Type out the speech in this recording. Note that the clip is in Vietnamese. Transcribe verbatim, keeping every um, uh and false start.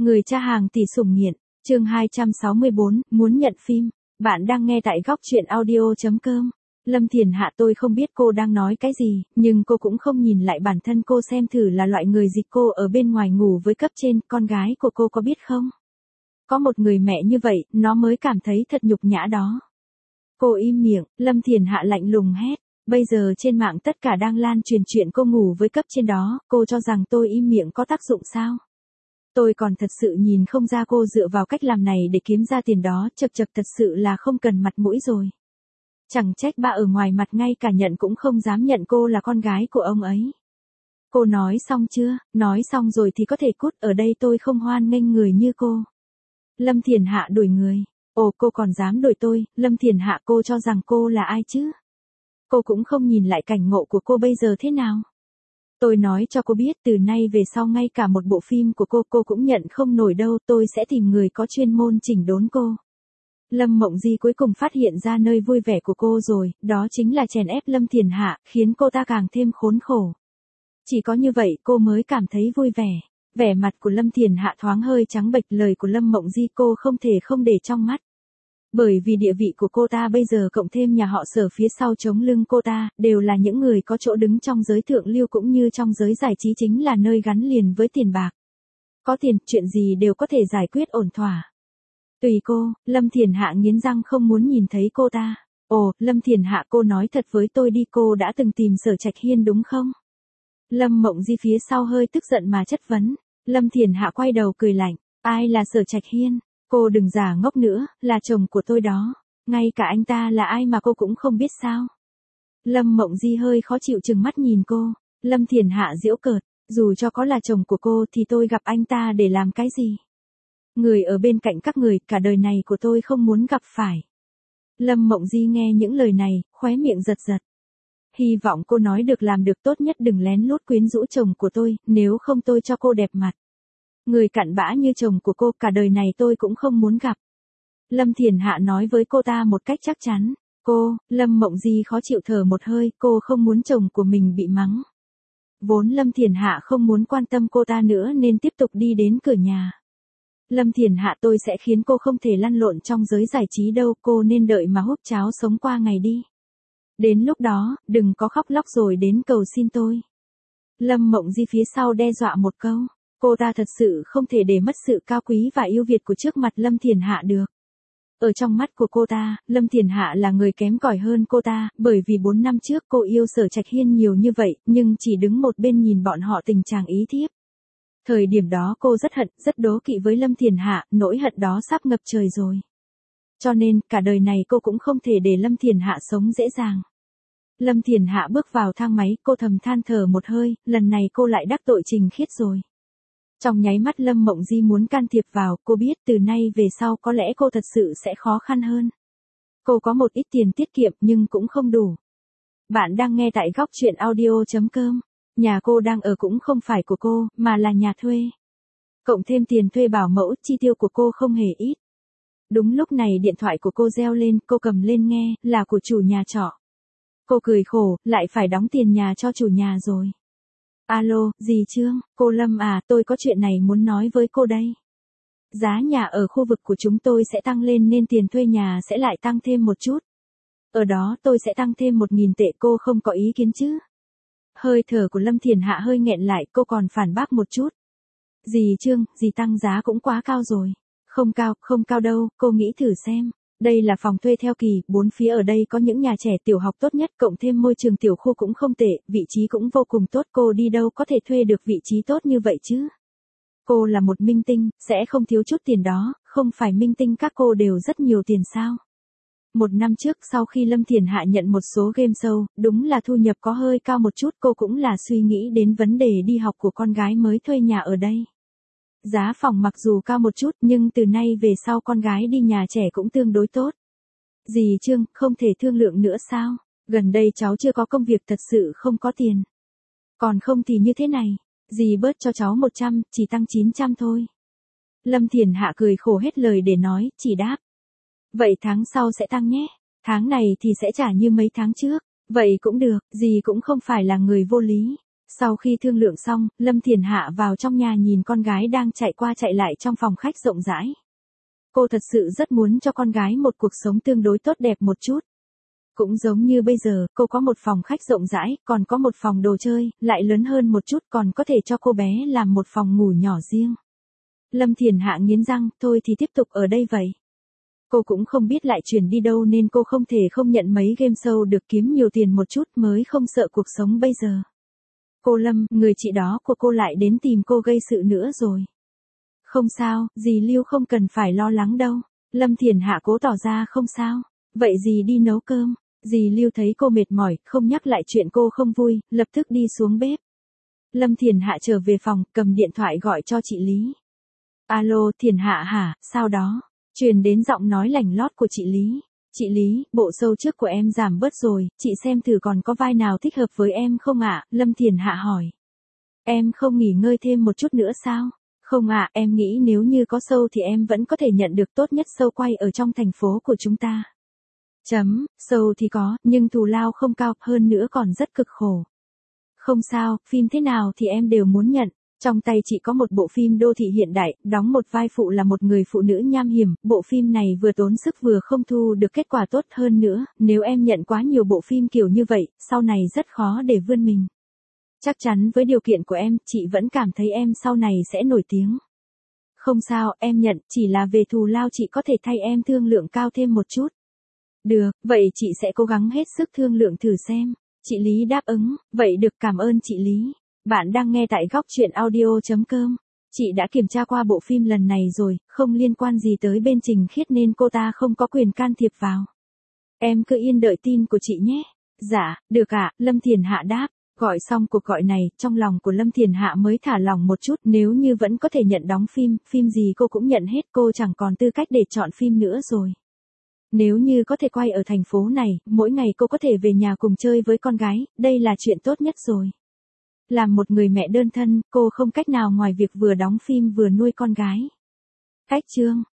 Người cha hàng tỷ sủng nghiện, chương hai trăm sáu mươi bốn, muốn nhận phim. Bạn đang nghe tại góc truyện audio chấm com. Lâm Thiền Hạ, tôi không biết cô đang nói cái gì, nhưng cô cũng không nhìn lại bản thân cô xem thử là loại người gì cô ở bên ngoài ngủ với cấp trên, con gái của cô có biết không? Có một người mẹ như vậy, nó mới cảm thấy thật nhục nhã đó. Cô im miệng, Lâm Thiền Hạ lạnh lùng hét. Bây giờ trên mạng tất cả đang lan truyền chuyện cô ngủ với cấp trên đó, cô cho rằng tôi im miệng có tác dụng sao? Tôi còn thật sự nhìn không ra cô dựa vào cách làm này để kiếm ra tiền đó, chật chật thật sự là không cần mặt mũi rồi. Chẳng trách ba ở ngoài mặt ngay cả nhận cũng không dám nhận cô là con gái của ông ấy. Cô nói xong chưa? Nói xong rồi thì có thể cút, ở đây tôi không hoan nghênh người như cô. Lâm Thiền Hạ đuổi người. Ồ, cô còn dám đuổi tôi? Lâm Thiền Hạ, cô cho rằng cô là ai chứ? Cô cũng không nhìn lại cảnh ngộ của cô bây giờ thế nào. Tôi nói cho cô biết, từ nay về sau ngay cả một bộ phim của cô cô cũng nhận không nổi đâu, tôi sẽ tìm người có chuyên môn chỉnh đốn cô. Lâm Mộng Di cuối cùng phát hiện ra nơi vui vẻ của cô rồi, đó chính là chèn ép Lâm Thiền Hạ, khiến cô ta càng thêm khốn khổ. Chỉ có như vậy cô mới cảm thấy vui vẻ. Vẻ mặt của Lâm Thiền Hạ thoáng hơi trắng bệch, lời của Lâm Mộng Di cô không thể không để trong mắt. Bởi vì địa vị của cô ta bây giờ cộng thêm nhà họ Sở phía sau chống lưng cô ta, đều là những người có chỗ đứng trong giới thượng lưu cũng như trong giới giải trí, chính là nơi gắn liền với tiền bạc. Có tiền, chuyện gì đều có thể giải quyết ổn thỏa. Tùy cô, Lâm Thiền Hạ nghiến răng không muốn nhìn thấy cô ta. Ồ, Lâm Thiền Hạ, cô nói thật với tôi đi, cô đã từng tìm Sở Trạch Hiên đúng không? Lâm Mộng Di phía sau hơi tức giận mà chất vấn. Lâm Thiền Hạ quay đầu cười lạnh. Ai là Sở Trạch Hiên? Cô đừng giả ngốc nữa, là chồng của tôi đó. Ngay cả anh ta là ai mà cô cũng không biết sao? Lâm Mộng Di hơi khó chịu trừng mắt nhìn cô. Lâm Thiền Hạ giễu cợt. Dù cho có là chồng của cô thì tôi gặp anh ta để làm cái gì? Người ở bên cạnh các người, cả đời này của tôi không muốn gặp phải. Lâm Mộng Di nghe những lời này, khóe miệng giật giật. Hy vọng cô nói được làm được, tốt nhất đừng lén lút quyến rũ chồng của tôi, nếu không tôi cho cô đẹp mặt. Người cặn bã như chồng của cô cả đời này tôi cũng không muốn gặp. Lâm Thiền Hạ nói với cô ta một cách chắc chắn. Cô, Lâm Mộng Di khó chịu thở một hơi, cô không muốn chồng của mình bị mắng. Vốn Lâm Thiền Hạ không muốn quan tâm cô ta nữa nên tiếp tục đi đến cửa nhà. Lâm Thiền Hạ, tôi sẽ khiến cô không thể lăn lộn trong giới giải trí đâu, cô nên đợi mà húp cháo sống qua ngày đi. Đến lúc đó, đừng có khóc lóc rồi đến cầu xin tôi. Lâm Mộng Di phía sau đe dọa một câu. Cô ta thật sự không thể để mất sự cao quý và yêu Việt của trước mặt Lâm Thiền Hạ được. Ở trong mắt của cô ta, Lâm Thiền Hạ là người kém cỏi hơn cô ta, bởi vì bốn năm trước cô yêu Sở Trạch Hiên nhiều như vậy, nhưng chỉ đứng một bên nhìn bọn họ tình trạng ý thiếp. Thời điểm đó cô rất hận, rất đố kỵ với Lâm Thiền Hạ, nỗi hận đó sắp ngập trời rồi. Cho nên, cả đời này cô cũng không thể để Lâm Thiền Hạ sống dễ dàng. Lâm Thiền Hạ bước vào thang máy, cô thầm than thở một hơi, lần này cô lại đắc tội Trình Khiết rồi. Trong nháy mắt Lâm Mộng Di muốn can thiệp vào, cô biết từ nay về sau có lẽ cô thật sự sẽ khó khăn hơn. Cô có một ít tiền tiết kiệm nhưng cũng không đủ. Bạn đang nghe tại góc truyện audio chấm com. Nhà cô đang ở cũng không phải của cô, mà là nhà thuê. Cộng thêm tiền thuê bảo mẫu, chi tiêu của cô không hề ít. Đúng lúc này điện thoại của cô reo lên, cô cầm lên nghe, là của chủ nhà trọ. Cô cười khổ, lại phải đóng tiền nhà cho chủ nhà rồi. Alo, dì Trương, cô Lâm à, tôi có chuyện này muốn nói với cô đây. Giá nhà ở khu vực của chúng tôi sẽ tăng lên nên tiền thuê nhà sẽ lại tăng thêm một chút. Ở đó tôi sẽ tăng thêm một nghìn tệ, cô không có ý kiến chứ? Hơi thở của Lâm Thiền Hạ hơi nghẹn lại, cô còn phản bác một chút. Dì Trương, dì tăng giá cũng quá cao rồi. Không cao, không cao đâu, cô nghĩ thử xem. Đây là phòng thuê theo kỳ, bốn phía ở đây có những nhà trẻ tiểu học tốt nhất, cộng thêm môi trường tiểu khu cũng không tệ, vị trí cũng vô cùng tốt, cô đi đâu có thể thuê được vị trí tốt như vậy chứ? Cô là một minh tinh, sẽ không thiếu chút tiền đó, không phải minh tinh các cô đều rất nhiều tiền sao? Một năm trước sau khi Lâm Thiền Hạ nhận một số game show, đúng là thu nhập có hơi cao một chút, cô cũng là suy nghĩ đến vấn đề đi học của con gái mới thuê nhà ở đây. Giá phòng mặc dù cao một chút nhưng từ nay về sau con gái đi nhà trẻ cũng tương đối tốt. Dì Trương, không thể thương lượng nữa sao? Gần đây cháu chưa có công việc, thật sự không có tiền. Còn không thì như thế này, dì bớt cho cháu một trăm, chỉ tăng chín trăm thôi. Lâm Thiền Hạ cười khổ hết lời để nói, chỉ đáp. Vậy tháng sau sẽ tăng nhé, tháng này thì sẽ trả như mấy tháng trước. Vậy cũng được, dì cũng không phải là người vô lý. Sau khi thương lượng xong, Lâm Thiền Hạ vào trong nhà nhìn con gái đang chạy qua chạy lại trong phòng khách rộng rãi. Cô thật sự rất muốn cho con gái một cuộc sống tương đối tốt đẹp một chút. Cũng giống như bây giờ, cô có một phòng khách rộng rãi, còn có một phòng đồ chơi, lại lớn hơn một chút còn có thể cho cô bé làm một phòng ngủ nhỏ riêng. Lâm Thiền Hạ nghiến răng, thôi thì tiếp tục ở đây vậy. Cô cũng không biết lại chuyển đi đâu nên cô không thể không nhận mấy game show được kiếm nhiều tiền một chút mới không sợ cuộc sống bây giờ. Cô Lâm, người chị đó của cô lại đến tìm cô gây sự nữa rồi. Không sao, dì Lưu không cần phải lo lắng đâu. Lâm Thiền Hạ cố tỏ ra không sao. Vậy dì đi nấu cơm. Dì Lưu thấy cô mệt mỏi, không nhắc lại chuyện cô không vui, lập tức đi xuống bếp. Lâm Thiền Hạ trở về phòng, cầm điện thoại gọi cho chị Lý. Alo, Thiền Hạ hả, sao đó? Truyền đến giọng nói lành lót của chị Lý. Chị Lý, bộ show trước của em giảm bớt rồi, chị xem thử còn có vai nào thích hợp với em không ạ? Lâm Thiền Hạ hỏi. Em không nghỉ ngơi thêm một chút nữa sao? Không ạ, em nghĩ nếu như có show thì em vẫn có thể nhận được tốt nhất show quay ở trong thành phố của chúng ta. Chấm, show thì có, nhưng thù lao không cao, hơn nữa còn rất cực khổ. Không sao, phim thế nào thì em đều muốn nhận. Trong tay chị có một bộ phim đô thị hiện đại, đóng một vai phụ là một người phụ nữ nham hiểm, bộ phim này vừa tốn sức vừa không thu được kết quả tốt hơn nữa, nếu em nhận quá nhiều bộ phim kiểu như vậy, sau này rất khó để vươn mình. Chắc chắn với điều kiện của em, chị vẫn cảm thấy em sau này sẽ nổi tiếng. Không sao, em nhận, chỉ là về thù lao chị có thể thay em thương lượng cao thêm một chút. Được, vậy chị sẽ cố gắng hết sức thương lượng thử xem. Chị Lý đáp ứng, vậy được, cảm ơn chị Lý. Bạn đang nghe tại góc truyện audio chấm com. Chị đã kiểm tra qua bộ phim lần này rồi, không liên quan gì tới bên Trình Khiết nên cô ta không có quyền can thiệp vào. Em cứ yên đợi tin của chị nhé. Dạ, được ạ, Lâm Thiền Hạ đáp. Gọi xong cuộc gọi này, trong lòng của Lâm Thiền Hạ mới thả lỏng một chút, nếu như vẫn có thể nhận đóng phim, phim gì cô cũng nhận hết, cô chẳng còn tư cách để chọn phim nữa rồi. Nếu như có thể quay ở thành phố này, mỗi ngày cô có thể về nhà cùng chơi với con gái, đây là chuyện tốt nhất rồi. Làm một người mẹ đơn thân, cô không cách nào ngoài việc vừa đóng phim vừa nuôi con gái. Cách chương